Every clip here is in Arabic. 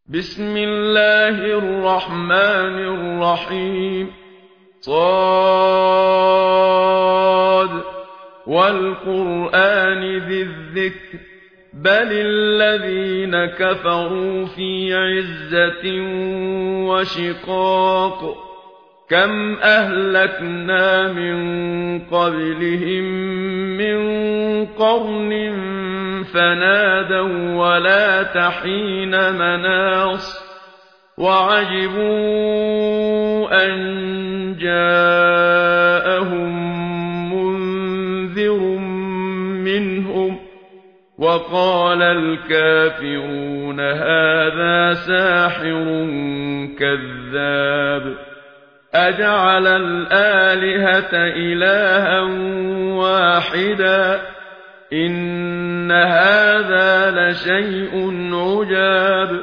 بسم الله الرحمن الرحيم صاد والقرآن ذي الذكر بل الذين كفروا في عزة وشقاق كم أهلكنا من قبلهم من قرن فنادوا ولا تحين مناص وعجبوا أن جاءهم منذر منهم وقال الكافرون هذا ساحر كذاب أجعل الآلهة إلها واحدا إن هذا لشيء عجاب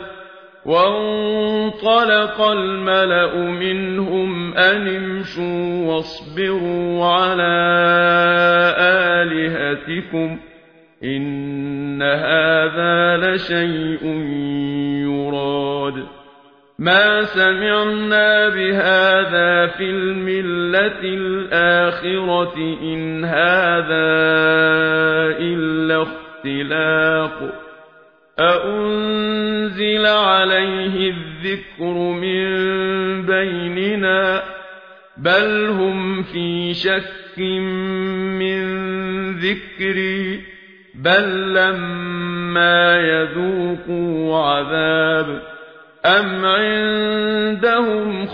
وانطلق الملأ منهم أن امشوا واصبروا على آلهتكم إن هذا لشيء يراد ما سمعنا بهذا في الملة الآخرة إن هذا إلا اختلاق أأنزل عليه الذكر من بيننا بل هم في شك من ذكري بل لما يذوقوا عذاب أم عندهم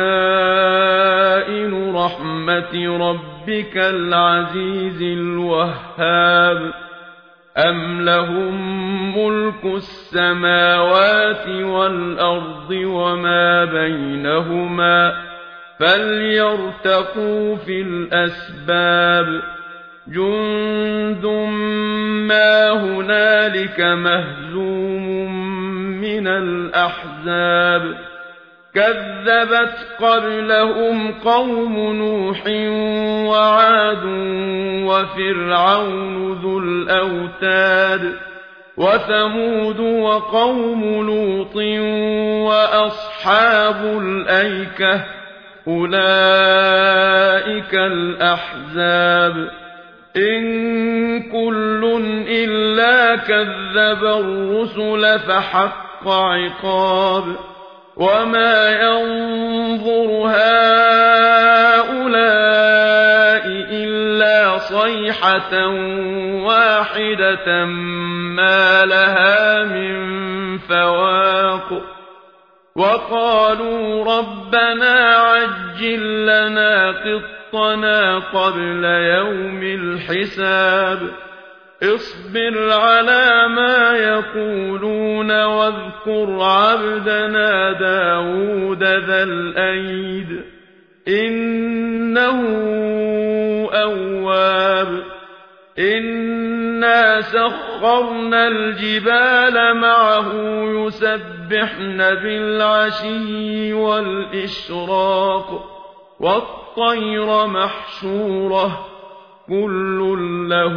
خزائن رحمة ربك العزيز الوهاب أم لهم ملك السماوات والأرض وما بينهما فليرتقوا في الأسباب جند ما هنالك مهزوم من الأحزاب كذبت قبلهم قوم نوح وعاد وفرعون ذو الأوتاد وثمود وقوم لوط وأصحاب الأيكة أولئك الأحزاب إن كل إلا كذب الرسل فحق عقاب وما ينظر هؤلاء إلا صيحة واحدة ما لها من فواق وقالوا ربنا عجل لنا قطنا قبل يوم الحساب اصبر على ما يقولون واذكر عبدنا داود ذا الأيد إنه أواب إنا سخرنا الجبال معه يسبحن بالعشي والإشراق والطير محشورة كل له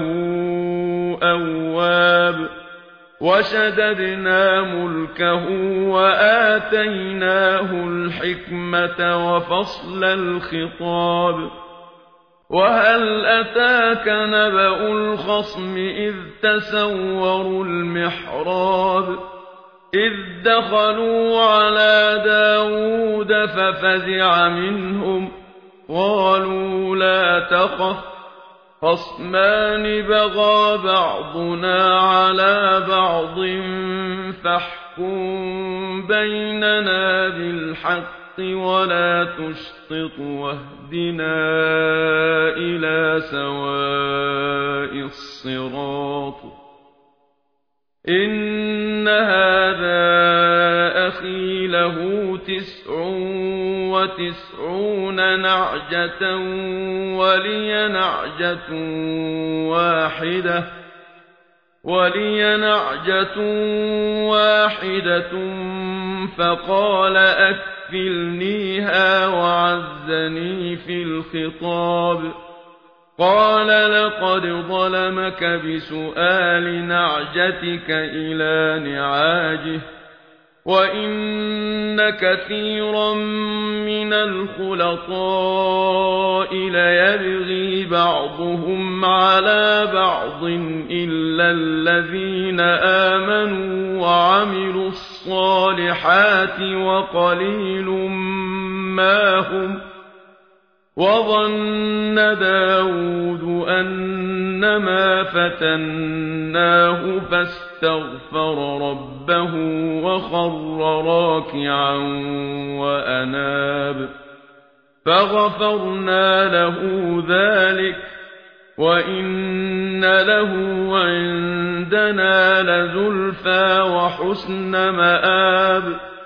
أواب وشددنا ملكه وآتيناه الحكمة وفصل الخطاب وهل أتاك نبأ الخصم إذ تسوروا المحراب إذ دخلوا على داود ففزع منهم قالوا لا تخف خصمان بغى بعضنا على بعض فاحكم بيننا بالحق ولا تشطط واهدنا إلى سواء الصراط إن هذا أخي له 99 نعجة ولي نعجة واحدة فقال أكفلنيها وعزني في الخطاب قال لقد ظلمك بسؤال نعجتك إلى نعاجه وَإِنَّ كَثِيرًا مِنَ الْخُلَطَاءِ لَيَبْغِي بَعْضُهُمْ عَلَى بَعْضٍ إِلَّا الَّذِينَ آمَنُوا وَعَمِلُوا الصَّالِحَاتِ وَقَلِيلٌ مَّا هُمْ وَظَنَّ دَاوُودُ أَنَّمَا فَتَنَّاهُ فَاسْتَغْفَرَ رَبَّهُ وَخَرَّ رَاكِعًا وَأَنَابَ فَغَفَرْنَا لَهُ ذَلِكَ وَإِنَّ لَهُ عِندَنَا لَزُلْفَىٰ وَحُسْنَ مَآبٍ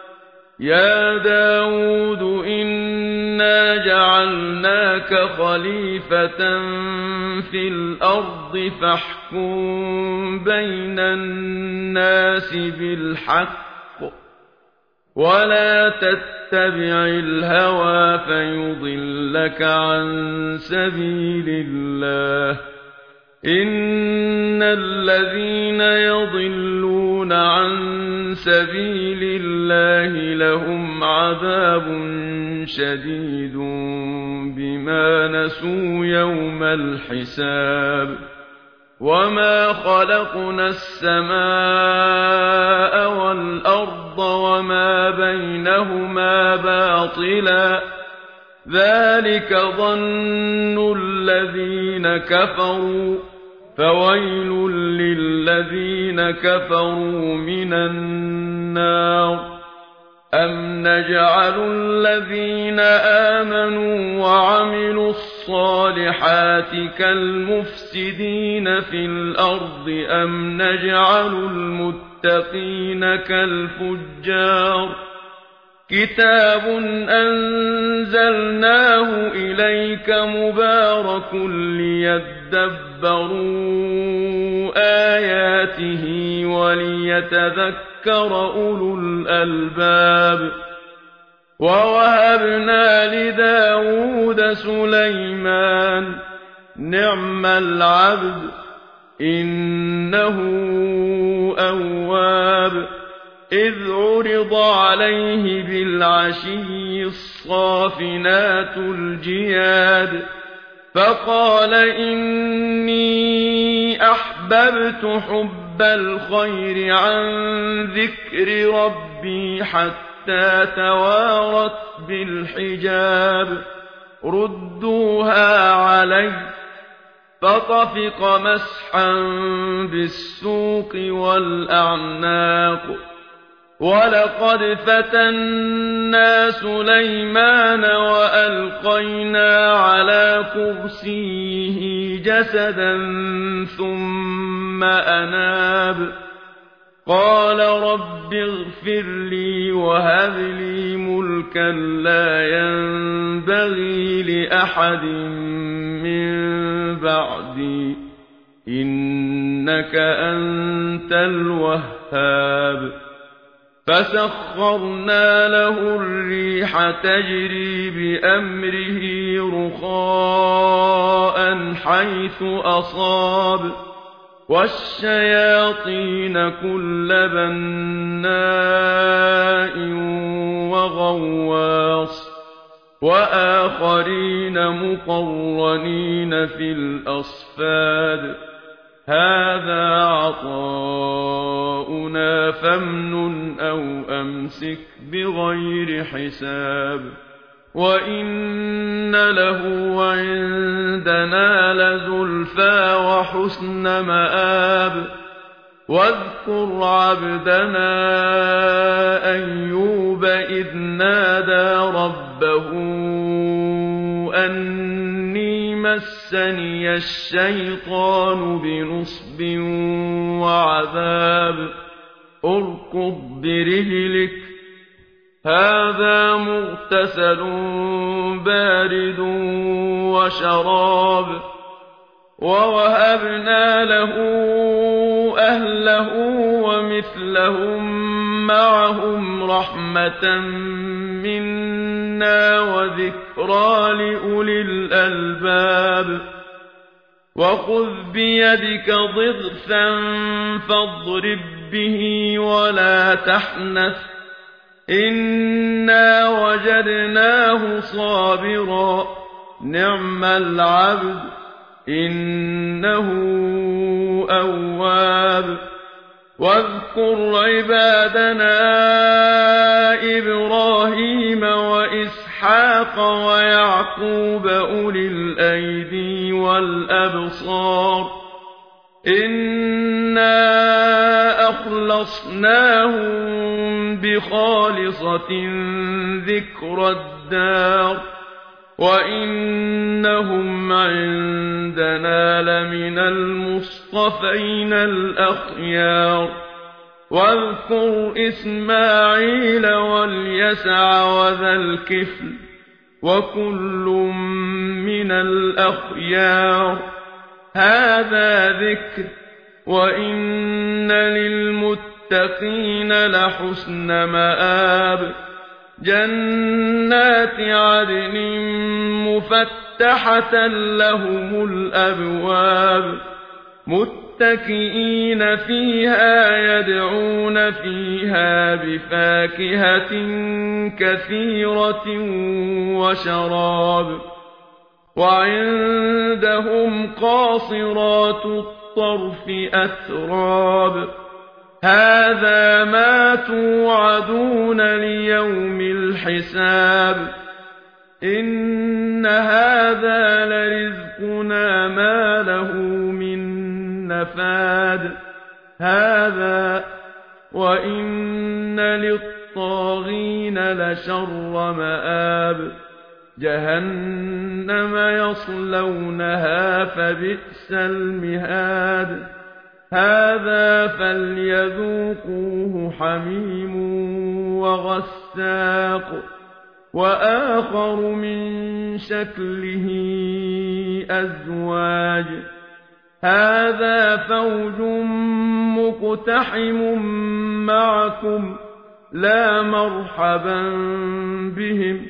يَا دَاوُودُ إِنَّا جَعَلْنَاكَ خَلِيفَةً فِي الْأَرْضِ فَاحْكُم بَيْنَ النَّاسِ بِالْحَقِّ وَلَا تَتَّبِعِ الْهَوَىٰ فَيُضِلَّكَ عَن سَبِيلِ اللَّهِ ۚ إِنَّ الَّذِينَ يَضِلُّونَ عَن سَبِيلِ اللَّهِ لَهُمْ عَذَابٌ شَدِيدٌ بِمَا نَسُوا يَوْمَ الْحِسَابِ وَمَا خَلَقْنَا السَّمَاءَ وَالْأَرْضَ وَمَا بَيْنَهُمَا بَاطِلًا ذَلِكَ ظَنُّ الَّذِينَ كَفَرُوا فَوَيْلٌ لِّلَّذِينَ كَفَرُوا مِنَ النَّارِ أَمْ نَجْعَلُ الَّذِينَ آمَنُوا وَعَمِلُوا الصَّالِحَاتِ كَالْمُفْسِدِينَ فِي الْأَرْضِ أَمْ نَجْعَلُ الْمُتَّقِينَ كَالْفُجَّارِ كِتَابٌ أَنزَلْنَاهُ إِلَيْكَ مُبَارَكٌ لِّيَدَّبَّرُوا آيَاتِهِ وَلِيَتَذَكَّرَ أُولُو الْأَلْبَابِ وَوَهَبْنَا لِدَاوُودَ سُلَيْمَانَ نِعْمَ الْعَبْدُ إِنَّهُ أَوَّابٌ إِذْ عُرِضَ عَلَيْهِ بِالْعَشِيِّ الصَّافِنَاتُ الْجِيَادُ فَقَالَ إِنِّي أَحْبَبْتُ حُبَّ الْخَيْرِ عَن ذِكْرِ رَبِّي حَتَّىٰ تَوَارَتْ بِالْحِجَابِ رُدُّوهَا عَلَيَّ فَطَفِقَ مَسْحًا بِالسُّوقِ وَالْأَعْنَاقِ وَلَقَدْ فَتَنَّا سُلَيْمَانَ وَأَلْقَيْنَا عَلَىٰ كُرْسِيِّهِ جَسَدًا ثُمَّ أَنَابَ قَالَ رَبِّ اغْفِرْ لِي وَهَبْ لِي مُلْكًا لَّا يَنبَغِي لِأَحَدٍ مِّن بَعْدِي إِنَّكَ أَنتَ الْوَهَّابُ فَسَخَّرْنَا لَهُ الرِّيحَ تَجْرِي بِأَمْرِهِ رُخَاءً حَيْثُ أَصَابَ وَالشَّيَاطِينَ كُلَّ بَنَّاءٍ وَغَوَّاصٍ وَآخَرِينَ مُقَرَّنِينَ فِي الْأَصْفَادِ هَٰذَا عَطَاؤُنَا فَامْنُنْ أَوْ أَمْسِكْ بِغَيْرِ حِسَابٍ وَإِنَّ لَهُ عِندَنَا لَزُلْفَىٰ وَحُسْنَ مَآبٍ وَاذْكُرْ عَبْدَنَا أَيُّوبَ إِذْ نَادَىٰ رَبَّهُ أَنِّي مَسَّنِيَ الشَّيْطَانُ بِنُصْبٍ وَعَذَابٍ ارْكُضْ بِرِجْلِكَ هَٰذَا مُغْتَسَلٌ بَارِدٌ وَشَرَابٌ وَوَهَبْنَا لَهُ أَهْلَهُ وَمِثْلَهُم مَّعَهُمْ رَحْمَةً مِّنَّا وَذِكْرَىٰ لِأُولِي الْأَلْبَابِ وَخُذْ بِيَدِكَ ضِغْثًا فَاضْرِب بِّهِ وَلَا تَحْنَثْ إنا وجدناه صابرا نعم العبد إنه أواب واذكر عبادنا إبراهيم وإسحاق ويعقوب أولي الأيدي والأبصار إنا أخلصناهم بخالصة ذكر الدار وإنهم عندنا لمن المصطفين الأخيار واذكر إسماعيل واليسع وذا الكفل وكل من الأخيار هذا ذكر وإن للمتقين لحسن مآب جنات عدن مفتحة لهم الأبواب متكئين فيها يدعون فيها بفاكهة كثيرة وشراب وعندهم قاصرات الطرف أتراب هذا ما توعدون ليوم الحساب إن هذا لرزقنا ما له من نفاد هذا وإن للطاغين لشر مآب جهنم يصلونها فبئس المهاد هذا فليذوقوه حميم وغساق وآخر من شكله أزواج هذا فوج مقتحم معكم لا مرحبا بهم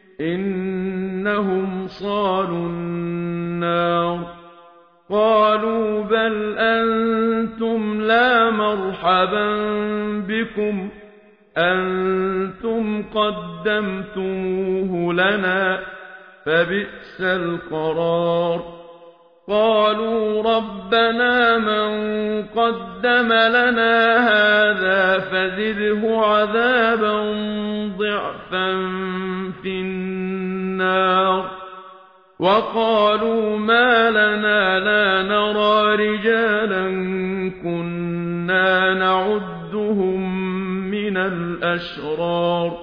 إنهم صالوا النار قالوا بل أنتم لا مرحبا بكم أنتم قدمتموه لنا فبئس القرار قالوا ربنا من قدم لنا هذا فزده عذابا ضعفا في النار وقالوا ما لنا لا نرى رجالا كنا نعدهم من الأشرار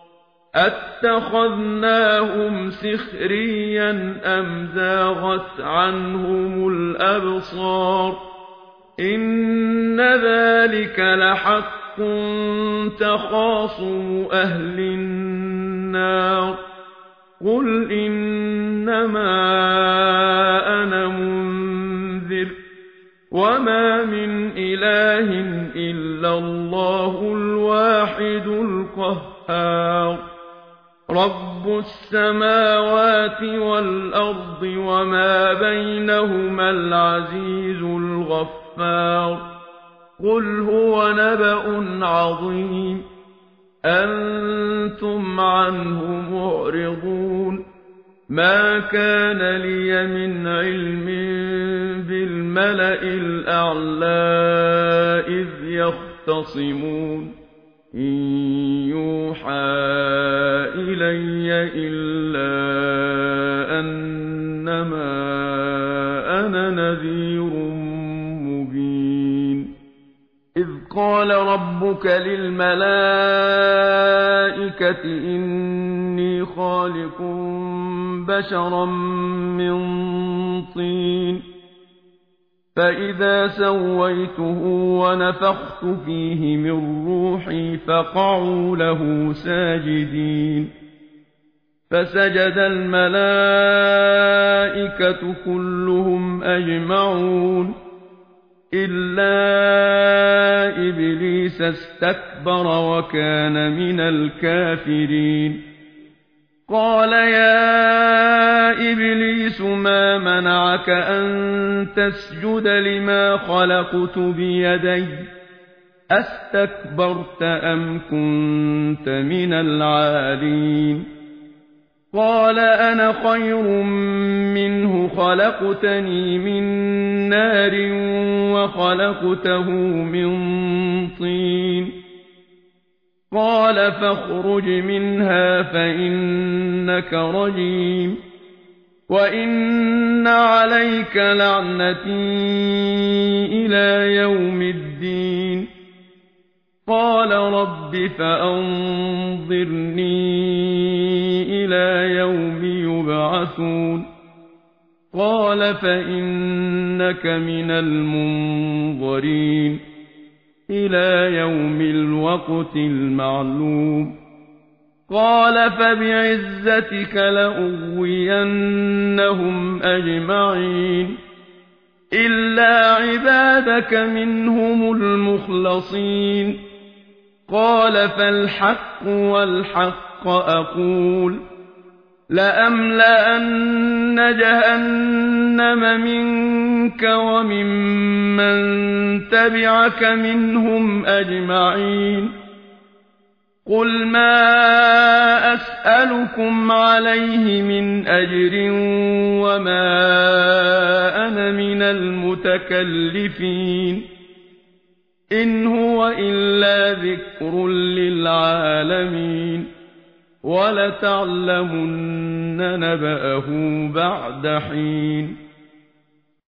أتخذناهم سخريا أم زاغت عنهم الأبصار إن ذلك لحق تخاصم أهل النار قل إنما أنا منذر وما من إله إلا الله الواحد القهار رب السماوات والأرض وما بينهما العزيز الغفار قل هو نبأ عظيم أنتم عنه معرضون ما كان لي من علم بالملأ الأعلى إذ يختصمون إن يوحى إلي إلا أنما أنا نذير مبين إذ قال ربك للملائكة إني خالق بشرا من طين فإذا سويته ونفخت فيه من روحي فقعوا له ساجدين فسجد الملائكة كلهم أجمعون إلا إبليس استكبر وكان من الكافرين قال يا إبليس ما منعك أن تسجد لما خلقت بيدي أستكبرت أم كنت من العالين قال أنا خير منه خلقتني من نار وخلقته من طين قال فاخرج منها فإنك رجيم وإن عليك لعنتي إلى يوم الدين قال رب فأنظرني إلى يوم يبعثون قال فإنك من المنظرين إلى يوم الوقت المعلوم قال فبعزتك لأغوينهم أجمعين إلا عبادك منهم المخلصين قال فالحق والحق أقول لأملأن جهنم منك وممن تبعك منهم أجمعين قل ما أسألكم عليه من أجر وما أنا من المتكلفين إن هو إلا ذكر للعالمين ولتعلمن نبأه بعد حين